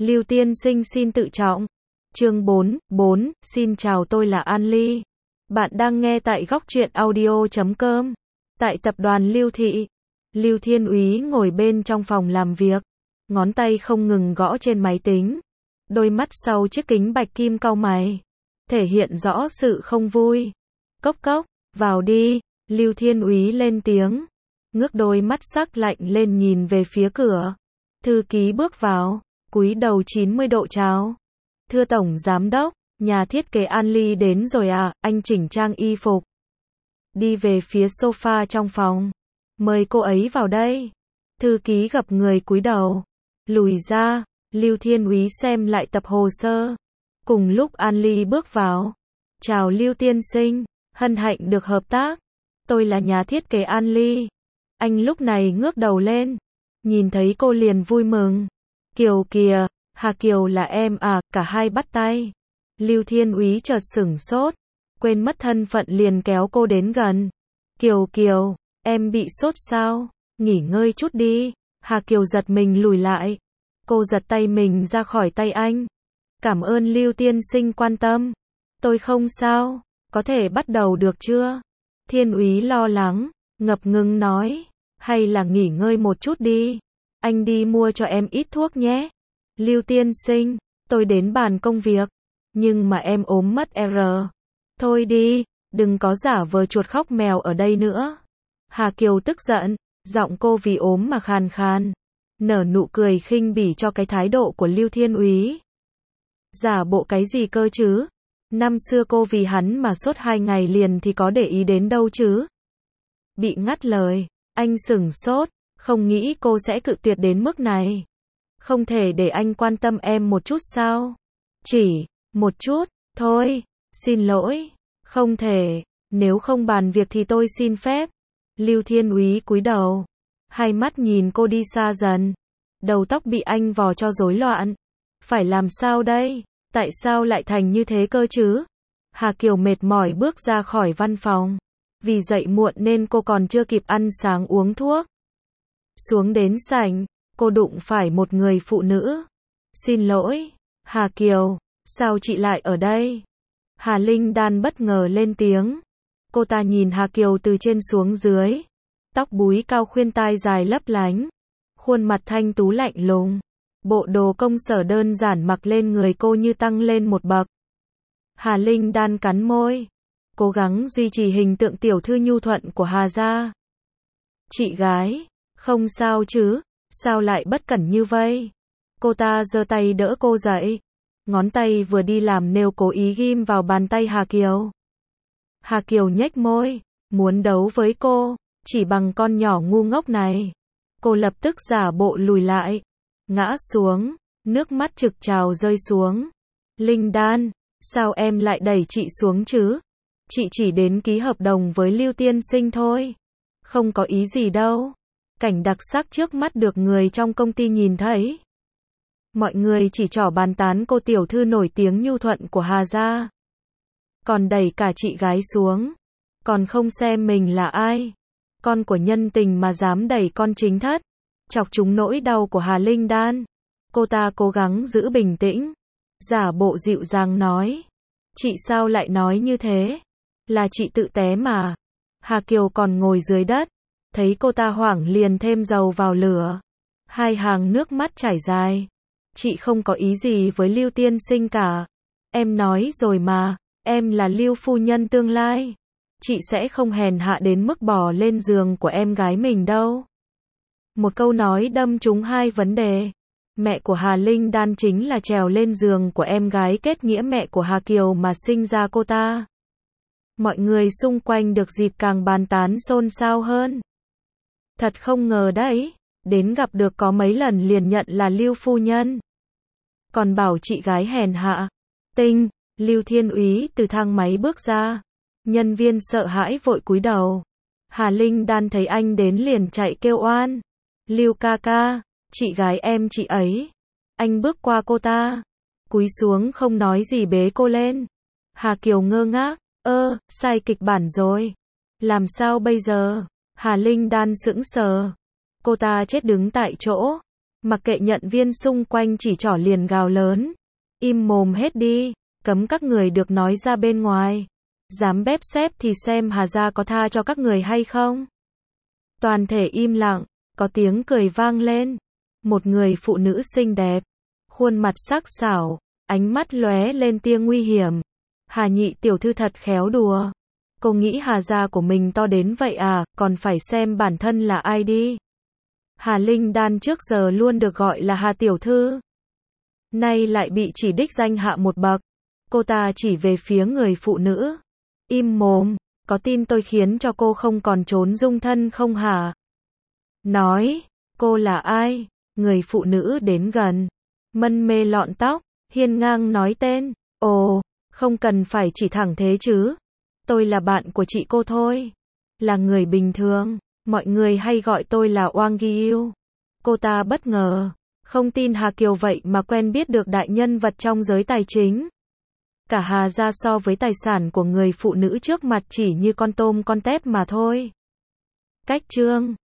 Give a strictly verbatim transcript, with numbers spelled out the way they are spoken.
Lưu tiên sinh xin tự trọng. Chương bốn, bốn, xin chào tôi là An Ly. Bạn đang nghe tại góc truyện audio chấm com. Tại tập đoàn Lưu Thị, Lưu Thiên Úy ngồi bên trong phòng làm việc, ngón tay không ngừng gõ trên máy tính. Đôi mắt sau chiếc kính bạch kim cau mày, thể hiện rõ sự không vui. Cốc cốc, vào đi, Lưu Thiên Úy lên tiếng, ngước đôi mắt sắc lạnh lên nhìn về phía cửa. Thư ký bước vào, cúi đầu chín mươi độ chào. Thưa Tổng Giám đốc, nhà thiết kế An Ly đến rồi à, anh chỉnh trang y phục. Đi về phía sofa trong phòng. Mời cô ấy vào đây. Thư ký gập người cúi đầu. Lùi ra, Lưu Thiên Úy xem lại tập hồ sơ. Cùng lúc An Ly bước vào. Chào Lưu tiên sinh, hân hạnh được hợp tác. Tôi là nhà thiết kế An Ly. Anh lúc này ngước đầu lên. Nhìn thấy cô liền vui mừng. Kiều kìa, Hà Kiều là em à, cả hai bắt tay. Lưu Thiên Úy chợt sửng sốt, quên mất thân phận liền kéo cô đến gần. Kiều Kiều, em bị sốt sao? Nghỉ ngơi chút đi. Hà Kiều giật mình lùi lại. Cô giật tay mình ra khỏi tay anh. Cảm ơn Lưu tiên sinh quan tâm. Tôi không sao, có thể bắt đầu được chưa? Thiên Úy lo lắng, ngập ngừng nói, hay là nghỉ ngơi một chút đi. Anh đi mua cho em ít thuốc nhé. Lưu tiên sinh, tôi đến bàn công việc, nhưng mà em ốm mất R. Thôi đi, đừng có giả vờ chuột khóc mèo ở đây nữa. Hà Kiều tức giận, giọng cô vì ốm mà khàn khàn, nở nụ cười khinh bỉ cho cái thái độ của Lưu Thiên Úy. Giả bộ cái gì cơ chứ? Năm xưa cô vì hắn mà sốt hai ngày liền thì có để ý đến đâu chứ? Bị ngắt lời, anh sửng sốt, không nghĩ cô sẽ cự tuyệt đến mức này. Không thể để anh quan tâm em một chút sao? Chỉ một chút, thôi, xin lỗi, không thể, nếu không bàn việc thì tôi xin phép. Lưu Thiên Úy cúi đầu, hai mắt nhìn cô đi xa dần, đầu tóc bị anh vò cho rối loạn. Phải làm sao đây? Tại sao lại thành như thế cơ chứ? Hà Kiều mệt mỏi bước ra khỏi văn phòng. Vì dậy muộn nên cô còn chưa kịp ăn sáng uống thuốc. Xuống đến sảnh, cô đụng phải một người phụ nữ. Xin lỗi, Hà Kiều, sao chị lại ở đây? Hà Linh Đan bất ngờ lên tiếng. Cô ta nhìn Hà Kiều từ trên xuống dưới. Tóc búi cao khuyên tai dài lấp lánh. Khuôn mặt thanh tú lạnh lùng. Bộ đồ công sở đơn giản mặc lên người cô như tăng lên một bậc. Hà Linh Đan cắn môi, cố gắng duy trì hình tượng tiểu thư nhu thuận của Hà gia. Chị gái, không sao chứ, sao lại bất cẩn như vậy? Cô ta giơ tay đỡ cô dậy, ngón tay vừa đi làm nail cố ý ghim vào bàn tay Hà Kiều. Hà Kiều nhếch môi, muốn đấu với cô, chỉ bằng con nhỏ ngu ngốc này. Cô lập tức giả bộ lùi lại, ngã xuống, nước mắt trực trào rơi xuống. Linh Đan, sao em lại đẩy chị xuống chứ? Chị chỉ đến ký hợp đồng với Lưu tiên sinh thôi. Không có ý gì đâu. Cảnh đặc sắc trước mắt được người trong công ty nhìn thấy. Mọi người chỉ trỏ bàn tán cô tiểu thư nổi tiếng nhu thuận của Hà gia. Còn đẩy cả chị gái xuống. Còn không xem mình là ai. Con của nhân tình mà dám đẩy con chính thất. Chọc trúng nỗi đau của Hà Linh Đan. Cô ta cố gắng giữ bình tĩnh, giả bộ dịu dàng nói. Chị sao lại nói như thế? Là chị tự té mà. Hà Kiều còn ngồi dưới đất. Thấy cô ta hoảng liền thêm dầu vào lửa. Hai hàng nước mắt chảy dài. Chị không có ý gì với Lưu tiên sinh cả. Em nói rồi mà, em là Lưu phu nhân tương lai. Chị sẽ không hèn hạ đến mức bò lên giường của em gái mình đâu. Một câu nói đâm trúng hai vấn đề. Mẹ của Hà Linh Đan chính là trèo lên giường của em gái kết nghĩa mẹ của Hà Kiều mà sinh ra cô ta. Mọi người xung quanh được dịp càng bàn tán xôn xao hơn. Thật không ngờ đấy, đến gặp được có mấy lần liền nhận là Lưu phu nhân. Còn bảo chị gái hèn hạ. Tinh, Lưu Thiên Úy từ thang máy bước ra. Nhân viên sợ hãi vội cúi đầu. Hà Linh Đan thấy anh đến liền chạy kêu oan. Lưu ca ca, chị gái em chị ấy. Anh bước qua cô ta, cúi xuống không nói gì bế cô lên. Hà Kiều ngơ ngác, ơ, sai kịch bản rồi. Làm sao bây giờ? Hà Linh Đan sững sờ. Cô ta chết đứng tại chỗ. Mặc kệ nhận viên xung quanh chỉ trỏ liền gào lớn. Im mồm hết đi, cấm các người được nói ra bên ngoài. Dám bép xép thì xem Hà gia có tha cho các người hay không. Toàn thể im lặng, có tiếng cười vang lên. Một người phụ nữ xinh đẹp, khuôn mặt sắc sảo, ánh mắt lóe lên tia nguy hiểm. Hà nhị tiểu thư thật khéo đùa. Cô nghĩ Hà gia của mình to đến vậy à, còn phải xem bản thân là ai đi. Hà Linh Đan trước giờ luôn được gọi là Hà tiểu thư. Nay lại bị chỉ đích danh hạ một bậc. Cô ta chỉ về phía người phụ nữ. Im mồm, có tin tôi khiến cho cô không còn trốn dung thân không hả? Nói, cô là ai? Người phụ nữ đến gần. Mân mê lọn tóc, hiên ngang nói tên. Ồ, không cần phải chỉ thẳng thế chứ. Tôi là bạn của chị cô thôi. Là người bình thường. Mọi người hay gọi tôi là Oang Gyu. Cô ta bất ngờ. Không tin Hà Kiều vậy mà quen biết được đại nhân vật trong giới tài chính. Cả Hà gia so với tài sản của người phụ nữ trước mặt chỉ như con tôm con tép mà thôi. Cách chương